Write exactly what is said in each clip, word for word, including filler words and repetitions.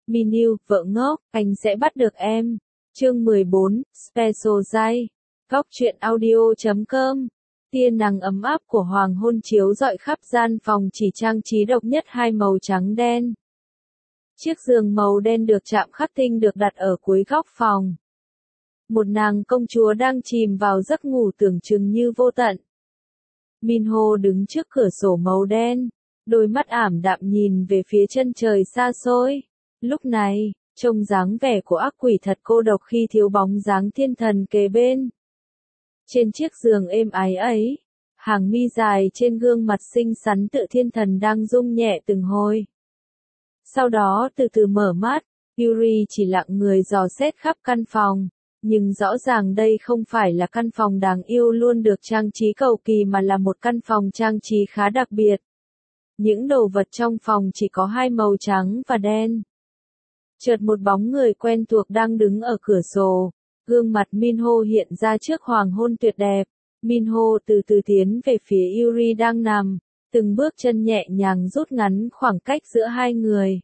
Minhu, vợ ngốc, anh sẽ bắt được em. Chương mười bốn, Special Day. Góc truyện audio chấm com. Tia nắng ấm áp của hoàng hôn chiếu rọi khắp gian phòng chỉ trang trí độc nhất hai màu trắng đen. Chiếc giường màu đen được chạm khắc tinh được đặt ở cuối góc phòng. Một nàng công chúa đang chìm vào giấc ngủ tưởng chừng như vô tận. Minho đứng trước cửa sổ màu đen, đôi mắt ảm đạm nhìn về phía chân trời xa xôi. Lúc này, trông dáng vẻ của ác quỷ thật cô độc khi thiếu bóng dáng thiên thần kề bên. Trên chiếc giường êm ái ấy, hàng mi dài trên gương mặt xinh xắn tựa thiên thần đang rung nhẹ từng hồi. Sau đó từ từ mở mắt, Yuri chỉ lặng người dò xét khắp căn phòng. Nhưng rõ ràng đây không phải là căn phòng đáng yêu luôn được trang trí cầu kỳ mà là một căn phòng trang trí khá đặc biệt. Những đồ vật trong phòng chỉ có hai màu trắng và đen. Chợt một bóng người quen thuộc đang đứng ở cửa sổ. Gương mặt Minho hiện ra trước hoàng hôn tuyệt đẹp. Minho từ từ tiến về phía Yuri đang nằm, từng bước chân nhẹ nhàng rút ngắn khoảng cách giữa hai người.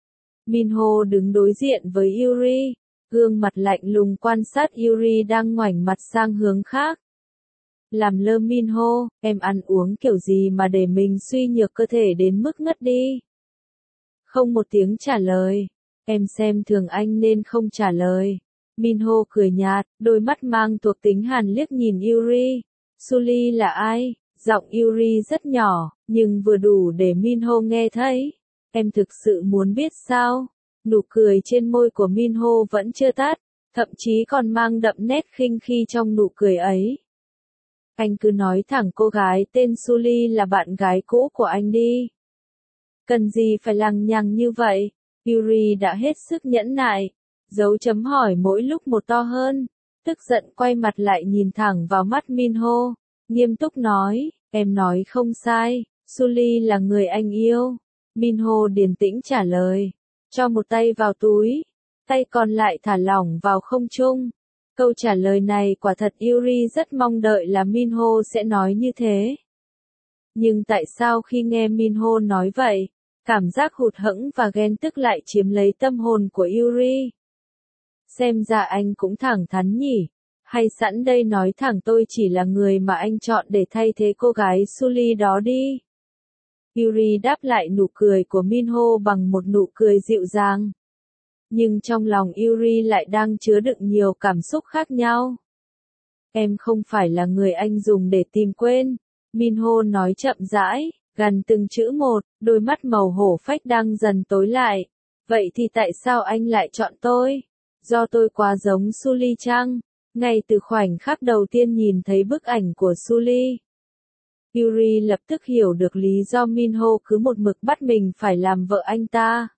Minho đứng đối diện với Yuri. Gương mặt lạnh lùng quan sát Yuri đang ngoảnh mặt sang hướng khác. Làm lơ Minho, em ăn uống kiểu gì mà để mình suy nhược cơ thể đến mức ngất đi? Không một tiếng trả lời. Em xem thường anh nên không trả lời. Minho cười nhạt, đôi mắt mang thuộc tính hàn liếc nhìn Yuri. Sully là ai? Giọng Yuri rất nhỏ, nhưng vừa đủ để Minho nghe thấy. Em thực sự muốn biết sao? Nụ cười trên môi của Minho vẫn chưa tắt, thậm chí còn mang đậm nét khinh khi trong nụ cười ấy. Anh cứ nói thẳng cô gái tên Sully là bạn gái cũ của anh đi. Cần gì phải lằng nhằng như vậy? Yuri đã hết sức nhẫn nại, dấu chấm hỏi mỗi lúc một to hơn, tức giận quay mặt lại nhìn thẳng vào mắt Minho, nghiêm túc nói, em nói không sai, Sully là người anh yêu. Minho điềm tĩnh trả lời. Cho một tay vào túi, tay còn lại thả lỏng vào không trung. Câu trả lời này quả thật Yuri rất mong đợi là Minho sẽ nói như thế. Nhưng tại sao khi nghe Minho nói vậy, cảm giác hụt hẫng và ghen tức lại chiếm lấy tâm hồn của Yuri? Xem ra anh cũng thẳng thắn nhỉ, hay sẵn đây nói thẳng tôi chỉ là người mà anh chọn để thay thế cô gái Sully đó đi. Yuri đáp lại nụ cười của Minho bằng một nụ cười dịu dàng. Nhưng trong lòng Yuri lại đang chứa đựng nhiều cảm xúc khác nhau. Em không phải là người anh dùng để tìm quên. Minho nói chậm rãi, gần từng chữ một, đôi mắt màu hổ phách đang dần tối lại. Vậy thì tại sao anh lại chọn tôi? Do tôi quá giống Sully chăng? Ngay từ khoảnh khắc đầu tiên nhìn thấy bức ảnh của Sully, Yuri lập tức hiểu được lý do Minho cứ một mực bắt mình phải làm vợ anh ta.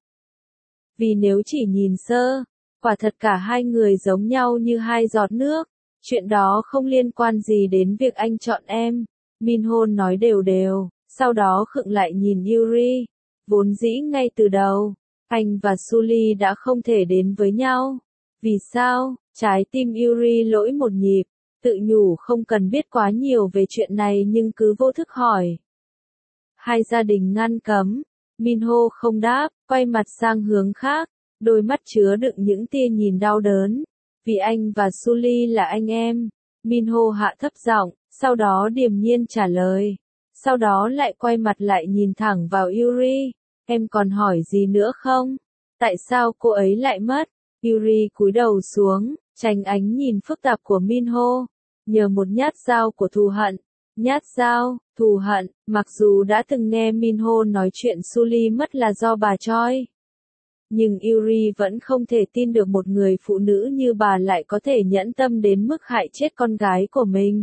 Vì nếu chỉ nhìn sơ, quả thật cả hai người giống nhau như hai giọt nước. Chuyện đó không liên quan gì đến việc anh chọn em. Minho nói đều đều, sau đó khựng lại nhìn Yuri. Vốn dĩ ngay từ đầu, anh và Sully đã không thể đến với nhau. Vì sao? Trái tim Yuri lỗi một nhịp. Tự nhủ không cần biết quá nhiều về chuyện này nhưng cứ vô thức hỏi. Hai gia đình ngăn cấm. Minho không đáp, quay mặt sang hướng khác, đôi mắt chứa đựng những tia nhìn đau đớn. Vì anh và Sully là anh em. Minho hạ thấp giọng, sau đó điềm nhiên trả lời. Sau đó lại quay mặt lại nhìn thẳng vào Yuri. Em còn hỏi gì nữa không? Tại sao cô ấy lại mất? Yuri cúi đầu xuống, tránh ánh nhìn phức tạp của Minho. Nhờ một nhát dao của thù hận. Nhát dao, thù hận, mặc dù đã từng nghe Minho nói chuyện Sully mất là do bà Choi. Nhưng Yuri vẫn không thể tin được một người phụ nữ như bà lại có thể nhẫn tâm đến mức hại chết con gái của mình.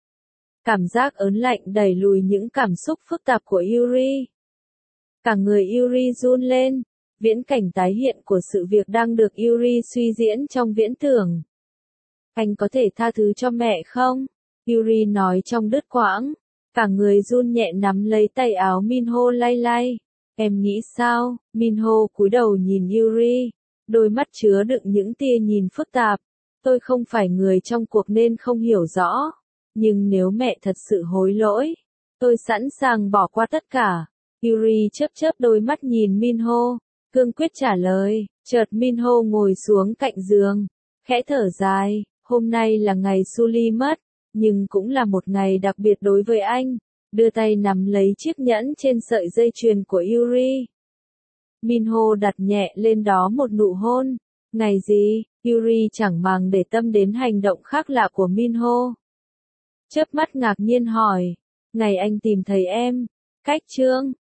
Cảm giác ớn lạnh đẩy lùi những cảm xúc phức tạp của Yuri. Cả người Yuri run lên, viễn cảnh tái hiện của sự việc đang được Yuri suy diễn trong viễn tưởng. Anh có thể tha thứ cho mẹ không? Yuri nói trong đứt quãng, cả người run nhẹ nắm lấy tay áo Minho lay lay. Em nghĩ sao? Minho cúi đầu nhìn Yuri, đôi mắt chứa đựng những tia nhìn phức tạp. Tôi không phải người trong cuộc nên không hiểu rõ. Nhưng nếu mẹ thật sự hối lỗi, tôi sẵn sàng bỏ qua tất cả. Yuri chớp chớp đôi mắt nhìn Minho, cương quyết trả lời, chợt Minho ngồi xuống cạnh giường, khẽ thở dài, hôm nay là ngày Sully mất, nhưng cũng là một ngày đặc biệt đối với anh, đưa tay nắm lấy chiếc nhẫn trên sợi dây chuyền của Yuri. Minho đặt nhẹ lên đó một nụ hôn. Ngày gì? Yuri chẳng màng để tâm đến hành động khác lạ của Minho. Chớp mắt ngạc nhiên hỏi. Ngày anh tìm thấy em. Cách Trương.